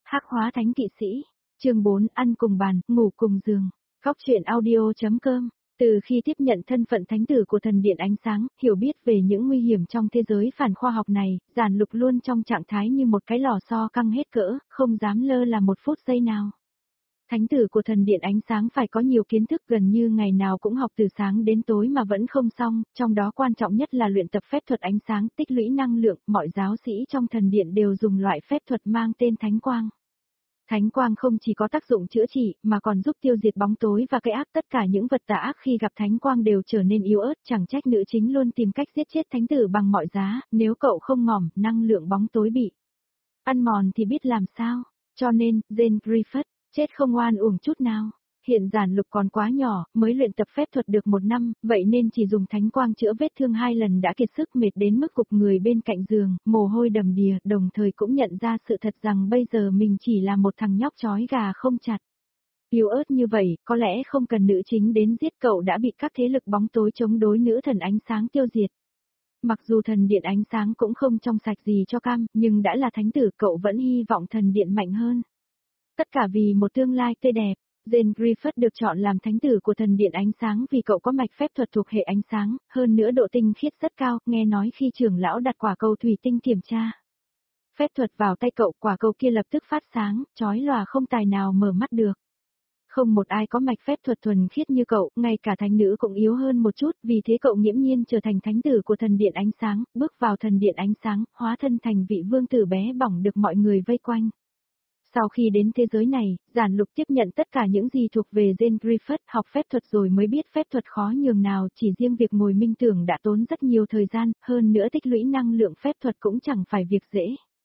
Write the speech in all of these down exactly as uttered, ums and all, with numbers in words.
Hắc hóa thánh kỵ sĩ, chương bốn, ăn cùng bàn, ngủ cùng giường. Góc truyện audio.com. Từ khi tiếp nhận thân phận thánh tử của thần điện ánh sáng, hiểu biết về những nguy hiểm trong thế giới phản khoa học này, Giản Lục luôn trong trạng thái như một cái lò xo căng hết cỡ, không dám lơ là một phút giây nào. Thánh tử của thần điện ánh sáng phải có nhiều kiến thức, gần như ngày nào cũng học từ sáng đến tối mà vẫn không xong, trong đó quan trọng nhất là luyện tập phép thuật ánh sáng, tích lũy năng lượng. Mọi giáo sĩ trong thần điện đều dùng loại phép thuật mang tên Thánh Quang. Thánh Quang không chỉ có tác dụng chữa trị, mà còn giúp tiêu diệt bóng tối và cái ác. Tất cả những vật tà ác khi gặp Thánh Quang đều trở nên yếu ớt, chẳng trách nữ chính luôn tìm cách giết chết thánh tử bằng mọi giá. Nếu cậu không ngỏm, năng lượng bóng tối bị ăn mòn thì biết làm sao. Cho nên, Jane Griffith chết không oan uổng chút nào. Hiện Giản Lục còn quá nhỏ, mới luyện tập phép thuật được một năm, vậy nên chỉ dùng Thánh Quang chữa vết thương hai lần đã kiệt sức mệt đến mức gục người bên cạnh giường, mồ hôi đầm đìa, đồng thời cũng nhận ra sự thật rằng bây giờ mình chỉ là một thằng nhóc chói gà không chặt. Yếu ớt như vậy, có lẽ không cần nữ chính đến giết cậu đã bị các thế lực bóng tối chống đối nữ thần ánh sáng tiêu diệt. Mặc dù thần điện ánh sáng cũng không trong sạch gì cho cam, nhưng đã là thánh tử cậu vẫn hy vọng thần điện mạnh hơn. Tất cả vì một tương lai tươi đẹp. Jane Griffith được chọn làm thánh tử của thần điện ánh sáng vì cậu có mạch phép thuật thuộc hệ ánh sáng, hơn nữa độ tinh khiết rất cao, nghe nói khi trưởng lão đặt quả cầu thủy tinh kiểm tra phép thuật vào tay cậu, quả cầu kia lập tức phát sáng, chói lòa không tài nào mở mắt được. Không một ai có mạch phép thuật thuần khiết như cậu, ngay cả thánh nữ cũng yếu hơn một chút, vì thế cậu nghiễm nhiên trở thành thánh tử của thần điện ánh sáng, bước vào thần điện ánh sáng, hóa thân thành vị vương tử bé bỏng được mọi người vây quanh. Sau khi đến thế giới này, Giản Lục tiếp nhận tất cả những gì thuộc về Jane Griffith, học phép thuật rồi mới biết phép thuật khó nhường nào, chỉ riêng việc ngồi minh tưởng đã tốn rất nhiều thời gian, hơn nữa tích lũy năng lượng phép thuật cũng chẳng phải việc dễ.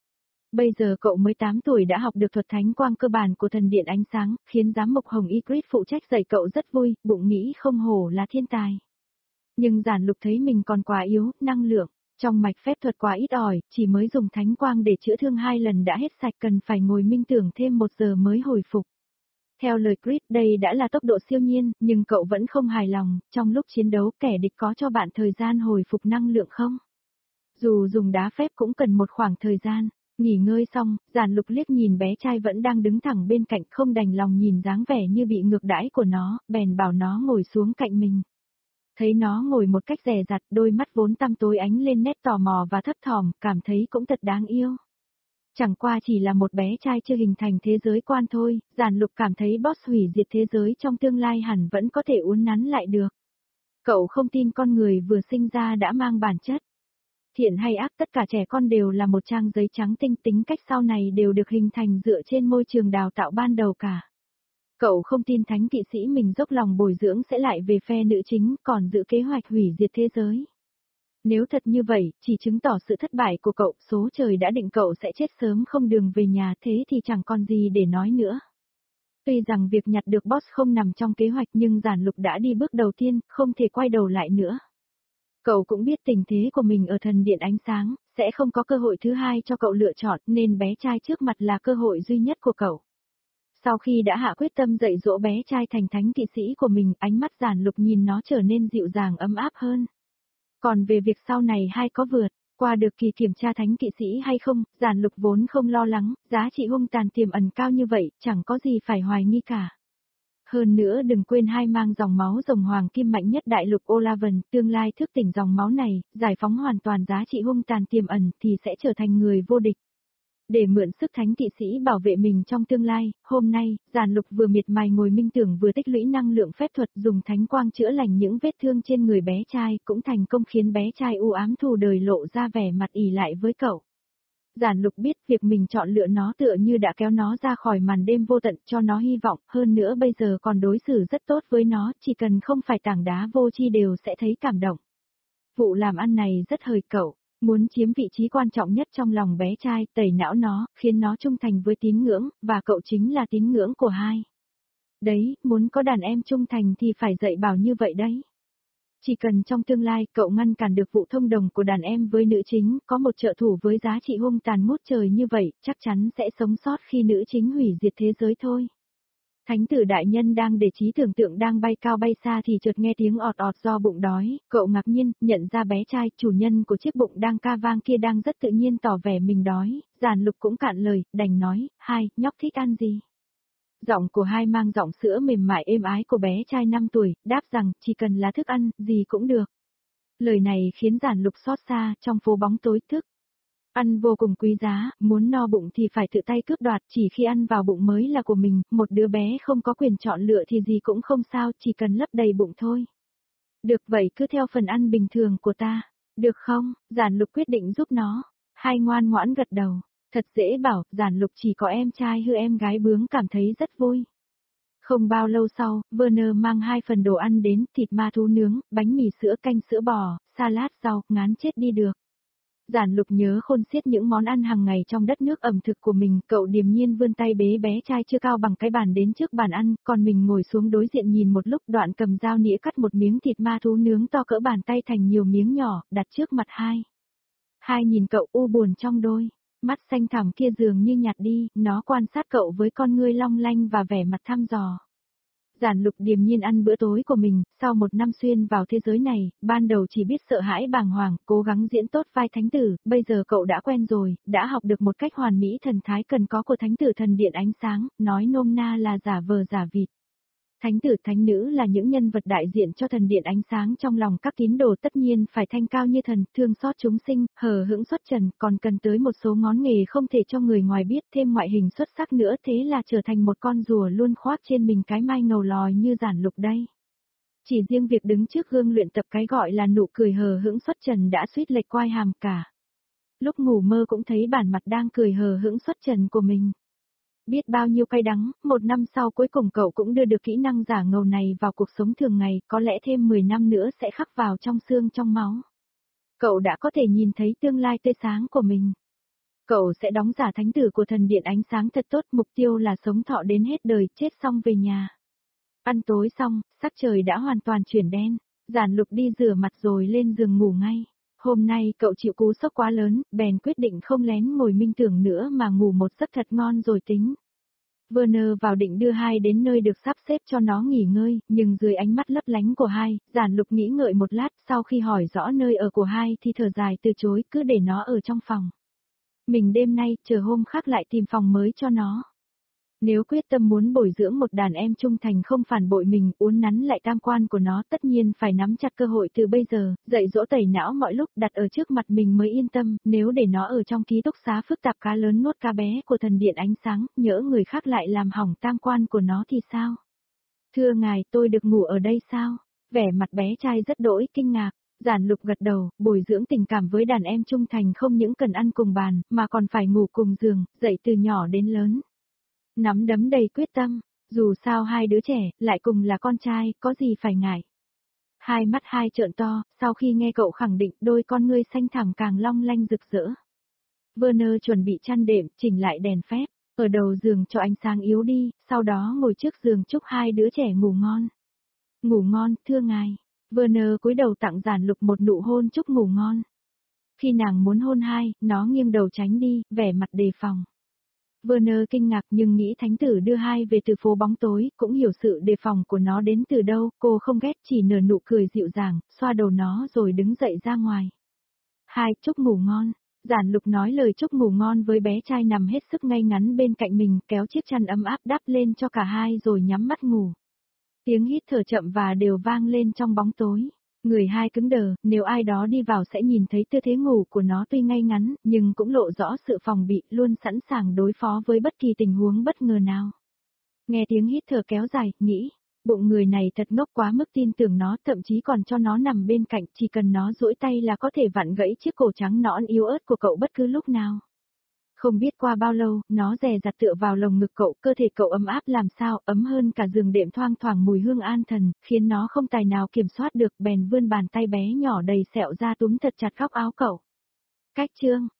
Bây giờ cậu mới tám tuổi đã học được thuật Thánh Quang cơ bản của thần điện ánh sáng, khiến giám mục Hồng Ygritte phụ trách dạy cậu rất vui, bụng nghĩ không hổ là thiên tài. Nhưng Giản Lục thấy mình còn quá yếu, năng lượng trong mạch phép thuật quá ít ỏi, chỉ mới dùng Thánh Quang để chữa thương hai lần đã hết sạch, cần phải ngồi minh tưởng thêm một giờ mới hồi phục. Theo lời Chris, đây đã là tốc độ siêu nhiên, nhưng cậu vẫn không hài lòng, trong lúc chiến đấu kẻ địch có cho bạn thời gian hồi phục năng lượng không? Dù dùng đá phép cũng cần một khoảng thời gian. Nghỉ ngơi xong, Giản Lục liếc nhìn bé trai vẫn đang đứng thẳng bên cạnh, không đành lòng nhìn dáng vẻ như bị ngược đãi của nó, bèn bảo nó ngồi xuống cạnh mình. Thấy nó ngồi một cách dè dặt, đôi mắt vốn tăm tối ánh lên nét tò mò và thấp thỏm, cảm thấy cũng thật đáng yêu. Chẳng qua chỉ là một bé trai chưa hình thành thế giới quan thôi, Giản Lục cảm thấy boss hủy diệt thế giới trong tương lai hẳn vẫn có thể uốn nắn lại được. Cậu không tin con người vừa sinh ra đã mang bản chất thiện hay ác, tất cả trẻ con đều là một trang giấy trắng tinh, tính cách sau này đều được hình thành dựa trên môi trường đào tạo ban đầu cả. Cậu không tin thánh kỵ sĩ mình dốc lòng bồi dưỡng sẽ lại về phe nữ chính, còn giữ kế hoạch hủy diệt thế giới. Nếu thật như vậy, chỉ chứng tỏ sự thất bại của cậu, số trời đã định cậu sẽ chết sớm không đường về nhà, thế thì chẳng còn gì để nói nữa. Tuy rằng việc nhặt được boss không nằm trong kế hoạch, nhưng Giản Lục đã đi bước đầu tiên, không thể quay đầu lại nữa. Cậu cũng biết tình thế của mình ở thần điện ánh sáng, sẽ không có cơ hội thứ hai cho cậu lựa chọn, nên bé trai trước mặt là cơ hội duy nhất của cậu. Sau khi đã hạ quyết tâm dạy dỗ bé trai thành thánh kỵ sĩ của mình, ánh mắt Giản Lục nhìn nó trở nên dịu dàng ấm áp hơn. Còn về việc sau này hai có vượt qua được kỳ kiểm tra thánh kỵ sĩ hay không, Giản Lục vốn không lo lắng, giá trị hung tàn tiềm ẩn cao như vậy, chẳng có gì phải hoài nghi cả. Hơn nữa đừng quên hai mang dòng máu rồng hoàng kim mạnh nhất đại lục Olavan, tương lai thức tỉnh dòng máu này, giải phóng hoàn toàn giá trị hung tàn tiềm ẩn thì sẽ trở thành người vô địch. Để mượn sức thánh kỵ sĩ bảo vệ mình trong tương lai, hôm nay, Giản Lục vừa miệt mài ngồi minh tưởng vừa tích lũy năng lượng phép thuật, dùng Thánh Quang chữa lành những vết thương trên người bé trai, cũng thành công khiến bé trai u ám thù đời lộ ra vẻ mặt ỉ lại với cậu. Giản Lục biết việc mình chọn lựa nó tựa như đã kéo nó ra khỏi màn đêm vô tận, cho nó hy vọng, hơn nữa bây giờ còn đối xử rất tốt với nó, chỉ cần không phải tảng đá vô tri đều sẽ thấy cảm động. Vụ làm ăn này rất hời cậu. Muốn chiếm vị trí quan trọng nhất trong lòng bé trai, tẩy não nó, khiến nó trung thành với tín ngưỡng, và cậu chính là tín ngưỡng của hai. Đấy, muốn có đàn em trung thành thì phải dạy bảo như vậy đấy. Chỉ cần trong tương lai cậu ngăn cản được vụ thông đồng của đàn em với nữ chính, có một trợ thủ với giá trị hung tàn ngút trời như vậy, chắc chắn sẽ sống sót khi nữ chính hủy diệt thế giới thôi. Thánh tử đại nhân đang để trí tưởng tượng đang bay cao bay xa thì chợt nghe tiếng ọt ọt do bụng đói, cậu ngạc nhiên, nhận ra bé trai, chủ nhân của chiếc bụng đang ca vang kia đang rất tự nhiên tỏ vẻ mình đói, Giản Lục cũng cạn lời, đành nói, hai, nhóc thích ăn gì? Giọng của hai mang giọng sữa mềm mại êm ái của bé trai năm tuổi, đáp rằng, chỉ cần là thức ăn, gì cũng được. Lời này khiến Giản Lục xót xa, trong phố bóng tối thức. Ăn vô cùng quý giá, muốn no bụng thì phải tự tay cướp đoạt, chỉ khi ăn vào bụng mới là của mình, một đứa bé không có quyền chọn lựa thì gì cũng không sao, chỉ cần lấp đầy bụng thôi. Được vậy cứ theo phần ăn bình thường của ta, được không? Giản Lục quyết định giúp nó. Hai ngoan ngoãn gật đầu, thật dễ bảo, Giản Lục chỉ có em trai hư em gái bướng cảm thấy rất vui. Không bao lâu sau, Werner mang hai phần đồ ăn đến, thịt ma thú nướng, bánh mì sữa canh sữa bò, salad rau, ngán chết đi được. Giản Lục nhớ khôn xiết những món ăn hàng ngày trong đất nước ẩm thực của mình, cậu điềm nhiên vươn tay bế bé trai chưa cao bằng cái bàn đến trước bàn ăn, còn mình ngồi xuống đối diện nhìn một lúc, đoạn cầm dao nĩa cắt một miếng thịt ma thú nướng to cỡ bàn tay thành nhiều miếng nhỏ, đặt trước mặt hai. Hai nhìn cậu u buồn trong đôi, mắt xanh thẳm kia dường như nhạt đi, nó quan sát cậu với con ngươi long lanh và vẻ mặt thăm dò. Giản Lục điềm nhiên ăn bữa tối của mình, sau một năm xuyên vào thế giới này, ban đầu chỉ biết sợ hãi bàng hoàng, cố gắng diễn tốt vai thánh tử, bây giờ cậu đã quen rồi, đã học được một cách hoàn mỹ thần thái cần có của thánh tử thần điện ánh sáng, nói nôm na là giả vờ giả vịt. Thánh tử thánh nữ là những nhân vật đại diện cho thần điện ánh sáng trong lòng các tín đồ, tất nhiên phải thanh cao như thần, thương xót chúng sinh, hờ hững xuất trần, còn cần tới một số ngón nghề không thể cho người ngoài biết, thêm ngoại hình xuất sắc nữa, thế là trở thành một con rùa luôn khoác trên mình cái mai ngầu lòi như Giản Lục đây. Chỉ riêng việc đứng trước gương luyện tập cái gọi là nụ cười hờ hững xuất trần đã suýt lệch quai hàm cả. Lúc ngủ mơ cũng thấy bản mặt đang cười hờ hững xuất trần của mình. Biết bao nhiêu cay đắng, một năm sau cuối cùng cậu cũng đưa được kỹ năng giả ngầu này vào cuộc sống thường ngày, có lẽ thêm mười năm nữa sẽ khắc vào trong xương trong máu. Cậu đã có thể nhìn thấy tương lai tươi sáng của mình. Cậu sẽ đóng giả thánh tử của thần điện ánh sáng thật tốt, mục tiêu là sống thọ đến hết đời, chết xong về nhà. Ăn tối xong, sắc trời đã hoàn toàn chuyển đen, Giản Lục đi rửa mặt rồi lên giường ngủ ngay. Hôm nay cậu chịu cú sốc quá lớn, bèn quyết định không lén ngồi minh tưởng nữa mà ngủ một giấc thật ngon rồi tính. Werner vào định đưa hai đến nơi được sắp xếp cho nó nghỉ ngơi, nhưng dưới ánh mắt lấp lánh của hai, Giản Lục nghĩ ngợi một lát, sau khi hỏi rõ nơi ở của hai thì thở dài từ chối, cứ để nó ở trong phòng. Mình đêm nay, chờ hôm khác lại tìm phòng mới cho nó. Nếu quyết tâm muốn bồi dưỡng một đàn em trung thành không phản bội mình, uốn nắn lại tam quan của nó, tất nhiên phải nắm chặt cơ hội từ bây giờ, dạy dỗ tẩy não mọi lúc, đặt ở trước mặt mình mới yên tâm, nếu để nó ở trong ký túc xá phức tạp cá lớn nuốt cá bé của thần điện ánh sáng, nhỡ người khác lại làm hỏng tam quan của nó thì sao? Thưa ngài, tôi được ngủ ở đây sao? Vẻ mặt bé trai rất đỗi kinh ngạc. Giản Lục gật đầu, bồi dưỡng tình cảm với đàn em trung thành không những cần ăn cùng bàn, mà còn phải ngủ cùng giường, dạy từ nhỏ đến lớn. Nắm đấm đầy quyết tâm, dù sao hai đứa trẻ, lại cùng là con trai, có gì phải ngại. Hai mắt hai trợn to, sau khi nghe cậu khẳng định, đôi con ngươi xanh thẳm càng long lanh rực rỡ. Werner chuẩn bị chăn đệm, chỉnh lại đèn phép, ở đầu giường cho ánh sáng yếu đi, sau đó ngồi trước giường chúc hai đứa trẻ ngủ ngon. Ngủ ngon, thưa ngài. Werner cúi đầu tặng Giản Lục một nụ hôn chúc ngủ ngon. Khi nàng muốn hôn hai, nó nghiêng đầu tránh đi, vẻ mặt đề phòng. Werner kinh ngạc nhưng nghĩ thánh tử đưa hai về từ phố bóng tối, cũng hiểu sự đề phòng của nó đến từ đâu, cô không ghét chỉ nở nụ cười dịu dàng, xoa đầu nó rồi đứng dậy ra ngoài. Hai, chúc ngủ ngon. Giản Lục nói lời chúc ngủ ngon với bé trai nằm hết sức ngay ngắn bên cạnh mình, kéo chiếc chăn ấm áp đắp lên cho cả hai rồi nhắm mắt ngủ. Tiếng hít thở chậm và đều vang lên trong bóng tối. Người hai cứng đờ, nếu ai đó đi vào sẽ nhìn thấy tư thế ngủ của nó tuy ngay ngắn, nhưng cũng lộ rõ sự phòng bị, luôn sẵn sàng đối phó với bất kỳ tình huống bất ngờ nào. Nghe tiếng hít thở kéo dài, nghĩ, bụng người này thật ngốc quá mức tin tưởng nó, thậm chí còn cho nó nằm bên cạnh, chỉ cần nó duỗi tay là có thể vặn gãy chiếc cổ trắng nõn yếu ớt của cậu bất cứ lúc nào. Không biết qua bao lâu, nó dè dặt tựa vào lồng ngực cậu, cơ thể cậu ấm áp làm sao, ấm hơn cả giường đệm thoang thoảng mùi hương an thần, khiến nó không tài nào kiểm soát được, bèn vươn bàn tay bé nhỏ đầy sẹo ra túm thật chặt góc áo cậu. Cách chương